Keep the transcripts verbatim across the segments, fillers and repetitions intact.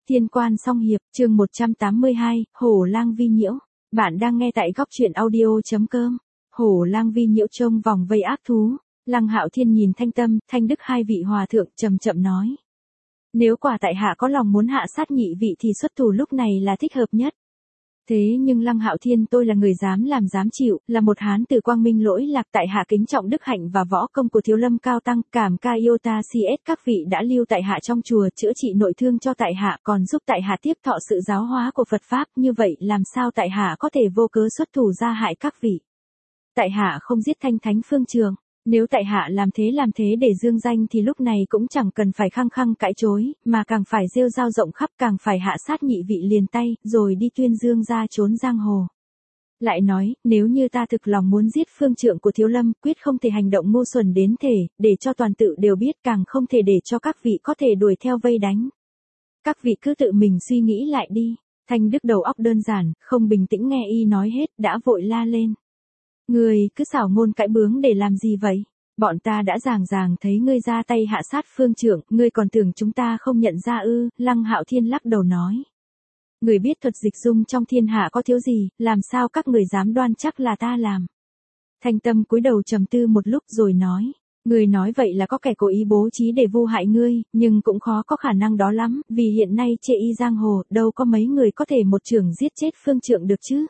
Thiên Quan Song Hiệp, chương một trăm tám mươi hai, Hổ Lang Vi Nhiễu. Bạn đang nghe tại góc truyện audio.com. Hổ Lang Vi Nhiễu trông vòng vây ác thú. Lăng Hạo Thiên nhìn Thanh Tâm, Thanh Đức hai vị hòa thượng chậm chậm nói. Nếu quả tại hạ có lòng muốn hạ sát nhị vị thì xuất thủ lúc này là thích hợp nhất. Thế nhưng Lăng Hạo Thiên tôi là người dám làm dám chịu, là một hán tử quang minh lỗi lạc, tại hạ kính trọng đức hạnh và võ công của Thiếu Lâm cao tăng, cảm ca yêu ta cs các vị đã lưu tại hạ trong chùa chữa trị nội thương cho tại hạ, còn giúp tại hạ tiếp thọ sự giáo hóa của Phật pháp, như vậy làm sao tại hạ có thể vô cớ xuất thủ ra hại các vị. Tại hạ không giết Thanh Thánh Phương Trường. Nếu tại hạ làm thế làm thế để dương danh thì lúc này cũng chẳng cần phải khăng khăng cãi chối, mà càng phải rêu rao rộng khắp, càng phải hạ sát nhị vị liền tay, rồi đi tuyên dương ra trốn giang hồ. Lại nói, nếu như ta thực lòng muốn giết phương trượng của Thiếu Lâm, quyết không thể hành động ngu xuẩn đến thể, để cho toàn tự đều biết, càng không thể để cho các vị có thể đuổi theo vây đánh. Các vị cứ tự mình suy nghĩ lại đi. Thanh Đức đầu óc đơn giản, không bình tĩnh nghe y nói hết, đã vội la lên. Ngươi cứ xảo ngôn cãi bướng để làm gì vậy? Bọn ta đã ràng ràng thấy ngươi ra tay hạ sát phương trượng, ngươi còn tưởng chúng ta không nhận ra ư? Lăng Hạo Thiên lắc đầu nói. Người biết thuật dịch dung trong thiên hạ có thiếu gì, làm sao các người dám đoan chắc là ta làm? Thanh Tâm cúi đầu trầm tư một lúc rồi nói. Ngươi nói vậy là có kẻ cố ý bố trí để vu hại ngươi, nhưng cũng khó có khả năng đó lắm, vì hiện nay chê y giang hồ, đâu có mấy người có thể một chưởng giết chết phương trượng được chứ?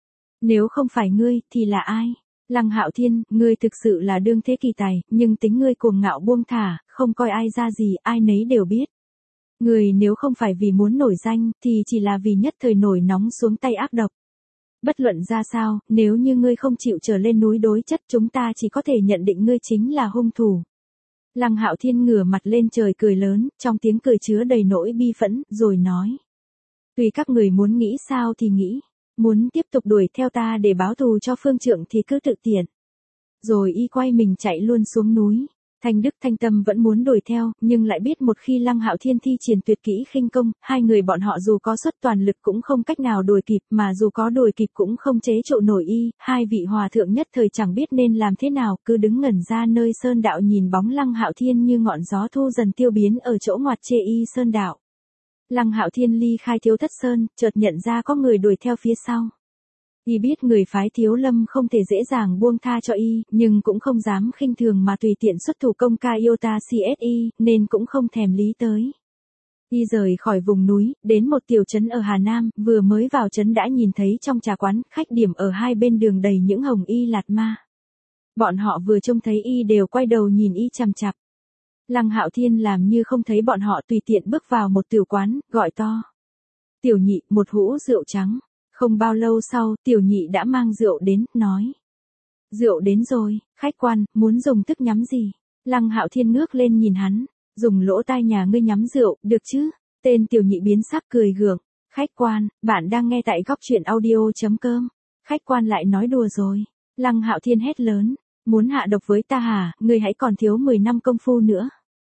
Nếu không phải ngươi, thì là ai? Lăng Hạo Thiên, ngươi thực sự là đương thế kỳ tài, nhưng tính ngươi cuồng ngạo buông thả, không coi ai ra gì, ai nấy đều biết. Ngươi nếu không phải vì muốn nổi danh, thì chỉ là vì nhất thời nổi nóng xuống tay ác độc. Bất luận ra sao, nếu như ngươi không chịu trở lên núi đối chất, chúng ta chỉ có thể nhận định ngươi chính là hung thủ. Lăng Hạo Thiên ngửa mặt lên trời cười lớn, trong tiếng cười chứa đầy nỗi bi phẫn, rồi nói. Tùy các người muốn nghĩ sao thì nghĩ. Muốn tiếp tục đuổi theo ta để báo thù cho phương trượng thì cứ tự tiện. Rồi y quay mình chạy luôn xuống núi. Thanh Đức Thanh Tâm vẫn muốn đuổi theo, nhưng lại biết một khi Lăng Hạo Thiên thi triển tuyệt kỹ khinh công, hai người bọn họ dù có xuất toàn lực cũng không cách nào đuổi kịp, mà dù có đuổi kịp cũng không chế trụ nổi y. Hai vị hòa thượng nhất thời chẳng biết nên làm thế nào, cứ đứng ngẩn ra nơi sơn đạo nhìn bóng Lăng Hạo Thiên như ngọn gió thu dần tiêu biến ở chỗ ngoặt chê y sơn đạo. Lăng Hạo Thiên ly khai Thiếu Thất Sơn, chợt nhận ra có người đuổi theo phía sau. Y biết người phái Thiếu Lâm không thể dễ dàng buông tha cho y, nhưng cũng không dám khinh thường mà tùy tiện xuất thủ công ca yêu ta cs y, nên cũng không thèm lý tới. Y rời khỏi vùng núi, đến một tiểu trấn ở Hà Nam, vừa mới vào trấn đã nhìn thấy trong trà quán, khách điểm ở hai bên đường đầy những hồng y lạt ma. Bọn họ vừa trông thấy y đều quay đầu nhìn y chằm chằm. Lăng Hạo Thiên làm như không thấy bọn họ, tùy tiện bước vào một tiểu quán, gọi to. Tiểu nhị, một hũ rượu trắng. Không bao lâu sau, tiểu nhị đã mang rượu đến, nói. Rượu đến rồi, khách quan, muốn dùng thức nhắm gì? Lăng Hạo Thiên ngước lên nhìn hắn. Dùng lỗ tai nhà ngươi nhắm rượu, được chứ? Tên tiểu nhị biến sắc cười gượng. Khách quan, bạn đang nghe tại góc truyện audio.com. Khách quan lại nói đùa rồi. Lăng Hạo Thiên hét lớn. Muốn hạ độc với ta hả, ngươi hãy còn thiếu mười năm công phu nữa.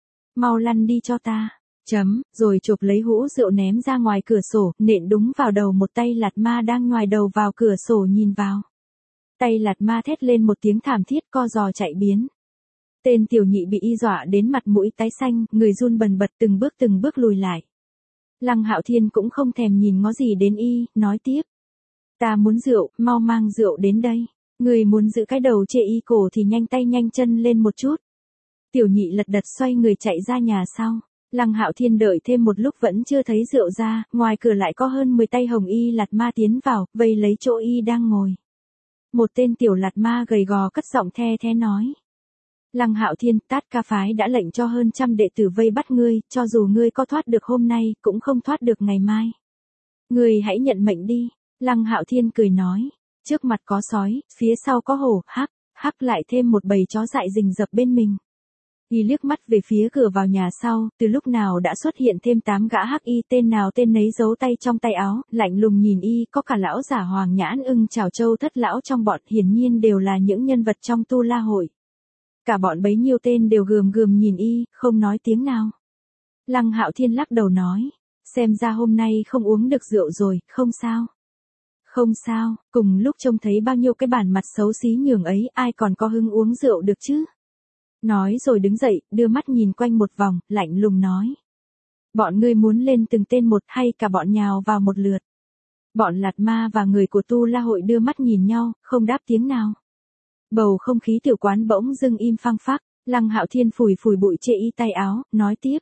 Mau lăn đi cho ta. Chấm, rồi chụp lấy hũ rượu ném ra ngoài cửa sổ, nện đúng vào đầu một tay lạt ma đang ngoài đầu vào cửa sổ nhìn vào. Tay lạt ma thét lên một tiếng thảm thiết, co giò chạy biến. Tên tiểu nhị bị y dọa đến mặt mũi tái xanh, người run bần bật từng bước từng bước lùi lại. Lăng Hạo Thiên cũng không thèm nhìn ngó gì đến y, nói tiếp. Ta muốn rượu, mau mang rượu đến đây. Người muốn giữ cái đầu chê y cổ thì nhanh tay nhanh chân lên một chút. Tiểu nhị lật đật xoay người chạy ra nhà sau. Lăng Hạo Thiên đợi thêm một lúc vẫn chưa thấy rượu ra, ngoài cửa lại có hơn mười tay hồng y lạt ma tiến vào, vây lấy chỗ y đang ngồi. Một tên tiểu lạt ma gầy gò cất giọng the thế nói. Lăng Hạo Thiên, Tát Ca phái đã lệnh cho hơn trăm đệ tử vây bắt ngươi, cho dù ngươi có thoát được hôm nay, cũng không thoát được ngày mai. Ngươi hãy nhận mệnh đi. Lăng Hạo Thiên cười nói. Trước mặt có sói, phía sau có hổ, hắc, hắc lại thêm một bầy chó dại rình rập bên mình. Y liếc mắt về phía cửa vào nhà sau, từ lúc nào đã xuất hiện thêm tám gã hắc y, tên nào tên nấy giấu tay trong tay áo, lạnh lùng nhìn y, có cả lão giả Hoàng Nhãn Ưng Trảo Châu Thất lão trong bọn, hiển nhiên đều là những nhân vật trong Tu La hội. Cả bọn bấy nhiêu tên đều gườm gườm nhìn y, không nói tiếng nào. Lăng Hạo Thiên lắc đầu nói, xem ra hôm nay không uống được rượu rồi, không sao. Không sao, cùng lúc trông thấy bao nhiêu cái bản mặt xấu xí nhường ấy, ai còn có hứng uống rượu được chứ? Nói rồi đứng dậy, đưa mắt nhìn quanh một vòng, lạnh lùng nói. Bọn ngươi muốn lên từng tên một hay cả bọn nhào vào một lượt? Bọn Lạt Ma và người của Tu La hội đưa mắt nhìn nhau, không đáp tiếng nào. Bầu không khí tiểu quán bỗng dưng im phăng phắc, Lăng Hạo Thiên phủi phủi bụi chê y tay áo, nói tiếp.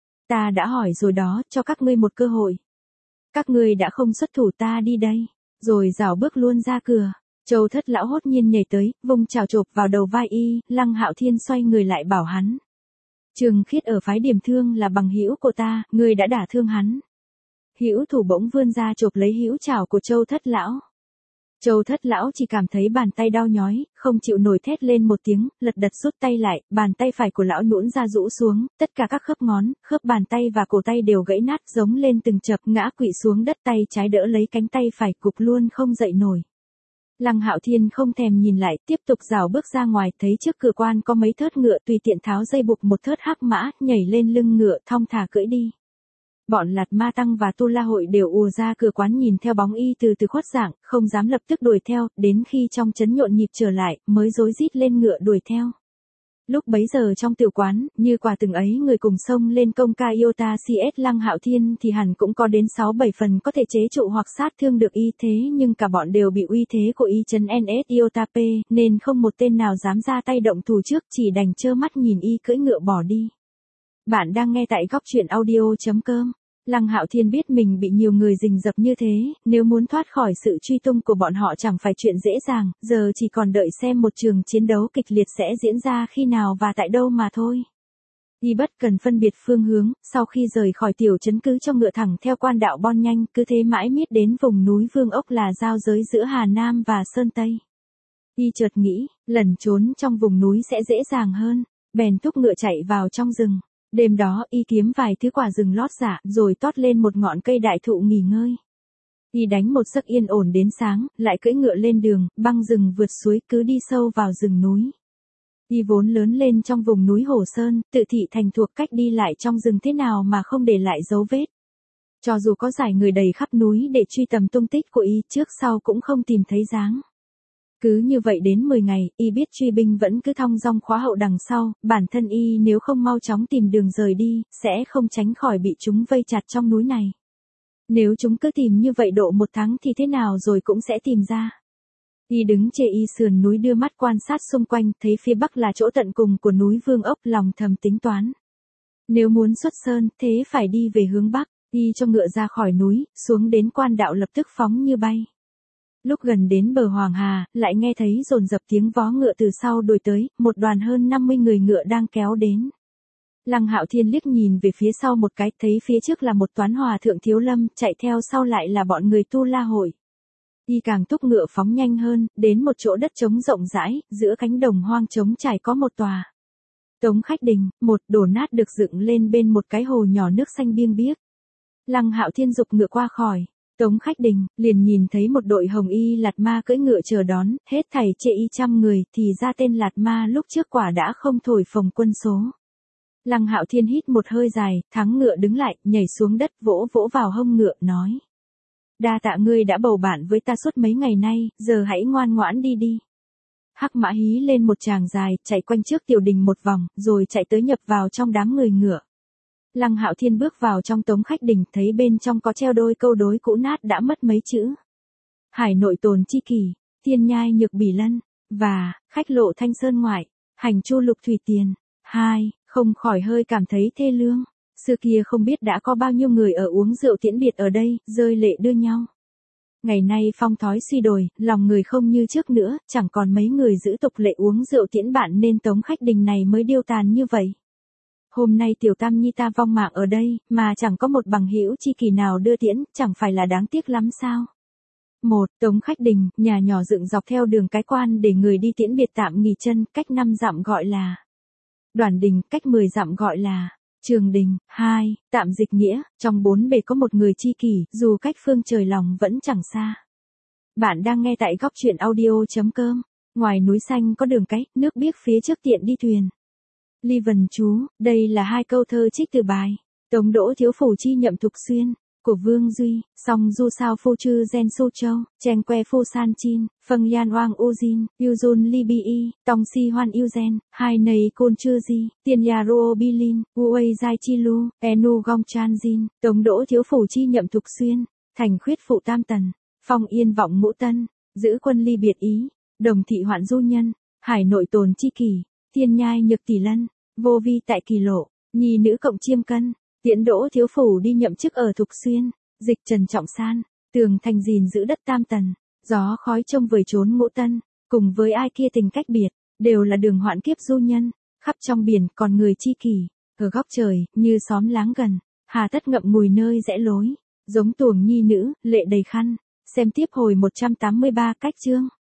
Ta đã hỏi rồi đó, cho các ngươi một cơ hội. Các ngươi đã không xuất thủ ta đi đây. Rồi rảo bước luôn ra cửa. Châu Thất lão hốt nhiên nhảy tới, vung chảo chộp vào đầu vai y, Lăng Hạo Thiên xoay người lại bảo hắn. Trường Khiết ở phái Điểm Thương là bằng hữu của ta, ngươi đã đả thương hắn. Hữu thủ bỗng vươn ra chộp lấy hữu chảo của Châu Thất lão. Châu Thất lão chỉ cảm thấy bàn tay đau nhói, không chịu nổi thét lên một tiếng, lật đật rút tay lại, bàn tay phải của lão nhũn ra rũ xuống, tất cả các khớp ngón, khớp bàn tay và cổ tay đều gãy nát, giống lên từng chập, ngã quỵ xuống đất, tay trái đỡ lấy cánh tay phải, cục luôn không dậy nổi. Lăng Hạo Thiên không thèm nhìn lại, tiếp tục rảo bước ra ngoài, thấy trước cửa quan có mấy thớt ngựa, tùy tiện tháo dây buộc một thớt hắc mã, nhảy lên lưng ngựa, thong thả cưỡi đi. Bọn Lạt Ma Tăng và Tu La hội đều ùa ra cửa quán nhìn theo bóng y từ từ khuất dạng, không dám lập tức đuổi theo, đến khi trong trấn nhộn nhịp trở lại, mới rối rít lên ngựa đuổi theo. Lúc bấy giờ trong tiểu quán, như quả từng ấy người cùng xông lên công ca Iota xê ét Lăng Hạo Thiên thì hẳn cũng có đến sáu bảy phần có thể chế trụ hoặc sát thương được y, thế nhưng cả bọn đều bị uy thế của y chấn en ét Iota P, nên không một tên nào dám ra tay động thủ trước, chỉ đành trơ mắt nhìn y cưỡi ngựa bỏ đi. Bạn đang nghe tại góc truyện audio chấm com. Lăng Hạo Thiên biết mình bị nhiều người rình rập như thế, nếu muốn thoát khỏi sự truy tung của bọn họ chẳng phải chuyện dễ dàng, giờ chỉ còn đợi xem một trường chiến đấu kịch liệt sẽ diễn ra khi nào và tại đâu mà thôi. Y bất cần phân biệt phương hướng, sau khi rời khỏi tiểu trấn cứ cho ngựa thẳng theo quan đạo bon nhanh, cứ thế mãi miết đến vùng núi Vương Ốc là giao giới giữa Hà Nam và Sơn Tây. Y chợt nghĩ, lẩn trốn trong vùng núi sẽ dễ dàng hơn, bèn thúc ngựa chạy vào trong rừng. Đêm đó y kiếm vài thứ quả rừng lót dạ, rồi tót lên một ngọn cây đại thụ nghỉ ngơi. Y đánh một giấc yên ổn đến sáng, lại cưỡi ngựa lên đường, băng rừng vượt suối, cứ đi sâu vào rừng núi. Y vốn lớn lên trong vùng núi Hồ Sơn, tự thị thành thuộc cách đi lại trong rừng thế nào mà không để lại dấu vết. Cho dù có giải người đầy khắp núi để truy tầm tung tích của y, trước sau cũng không tìm thấy dáng. Cứ như vậy đến mười ngày, y biết truy binh vẫn cứ thong dong khóa hậu đằng sau, bản thân y nếu không mau chóng tìm đường rời đi, sẽ không tránh khỏi bị chúng vây chặt trong núi này. Nếu chúng cứ tìm như vậy độ một tháng thì thế nào rồi cũng sẽ tìm ra. Y đứng chê y sườn núi đưa mắt quan sát xung quanh, thấy phía bắc là chỗ tận cùng của núi Vương Ốc, lòng thầm tính toán. Nếu muốn xuất sơn, thế phải đi về hướng bắc, y cho ngựa ra khỏi núi, xuống đến quan đạo lập tức phóng như bay. Lúc gần đến bờ Hoàng Hà, lại nghe thấy dồn dập tiếng vó ngựa từ sau đuổi tới, một đoàn hơn năm mươi người ngựa đang kéo đến. Lăng Hạo Thiên liếc nhìn về phía sau một cái, thấy phía trước là một toán hòa thượng thiếu lâm, chạy theo sau lại là bọn người Tu La hội. Y càng thúc ngựa phóng nhanh hơn, đến một chỗ đất trống rộng rãi, giữa cánh đồng hoang trống trải có một tòa Tống Khách Đình, một đổ nát được dựng lên bên một cái hồ nhỏ nước xanh biêng biếc. Lăng Hạo Thiên dục ngựa qua khỏi Tống Khách Đình, liền nhìn thấy một đội hồng y Lạt Ma cưỡi ngựa chờ đón, hết thảy chê y trăm người, thì ra tên Lạt Ma lúc trước quả đã không thổi phồng quân số. Lăng Hạo Thiên hít một hơi dài, thắng ngựa đứng lại, nhảy xuống đất vỗ vỗ vào hông ngựa, nói. Đa tạ ngươi đã bầu bạn với ta suốt mấy ngày nay, giờ hãy ngoan ngoãn đi đi. Hắc mã hí lên một tràng dài, chạy quanh trước tiểu đình một vòng, rồi chạy tới nhập vào trong đám người ngựa. Lăng Hạo Thiên bước vào trong Tống Khách Đình, thấy bên trong có treo đôi câu đối cũ nát đã mất mấy chữ. Hải nội tồn chi kỷ, thiên nhai nhược bỉ lân, và, khách lộ thanh sơn ngoại, hành chu lục thủy tiền. Hai, không khỏi hơi cảm thấy thê lương. Xưa kia không biết đã có bao nhiêu người ở uống rượu tiễn biệt ở đây, rơi lệ đưa nhau. Ngày nay phong thói suy đồi, lòng người không như trước nữa, chẳng còn mấy người giữ tục lệ uống rượu tiễn bạn nên Tống Khách Đình này mới điêu tàn như vậy. Hôm nay tiểu tam nhi ta vong mạng ở đây, mà chẳng có một bằng hữu chi kỷ nào đưa tiễn, chẳng phải là đáng tiếc lắm sao? Một, Tống Khách Đình, nhà nhỏ dựng dọc theo đường cái quan để người đi tiễn biệt tạm nghỉ chân, cách năm dặm gọi là Đoàn Đình, cách mười dặm gọi là Trường Đình. Hai, tạm dịch nghĩa, trong bốn bề có một người chi kỷ, dù cách phương trời lòng vẫn chẳng xa. Bạn đang nghe tại góc truyện audio chấm com. Ngoài núi xanh có đường cái, nước biếc phía trước tiện đi thuyền. Ly vần chú, đây là hai câu thơ trích từ bài Tống Đỗ Thiếu Phủ chi nhậm Thục Xuyên. của Vương Duy, Song Du Sao Phu Chư Gen Su Châu, Cheng Que Phu San Chin, Pheng Yan Wang Ujin, Yuzun Li Bi, Tong Si Hoan Yuzen, Hai Nầy Côn Chư Di, Tiên Ya Ruo Bilin, Uei Giai Chi Lu, Enu Gong Chan Jin, Tống Đỗ Thiếu Phủ Chi Nhậm Thục Xuyên, Thành Khuyết Phụ Tam Tần, Phong Yên Vọng Ngũ Tân, Giữ Quân Ly Biệt Ý, Đồng Thị Hoạn Du Nhân, Hải Nội Tồn Chi Kỳ, Tiên Nhai Nhược Tỷ Lân, Vô Vi Tại Kỳ Lộ, Nhi Nữ Cộng Chiêm Cân, Tiễn Đỗ Thiếu Phủ đi nhậm chức ở Thục Xuyên, Dịch Trần Trọng San, Tường Thành gìn giữ đất Tam Tần, Gió Khói Trông Vời Trốn Ngũ Tân, cùng với ai kia tình cách biệt, đều là đường hoạn kiếp du nhân, khắp trong biển còn người chi kỷ, ở góc trời, như xóm láng gần, hà tất ngậm ngùi nơi rẽ lối, giống tuồng nhi nữ, lệ đầy khăn, xem tiếp hồi một trăm tám mươi ba cách chương.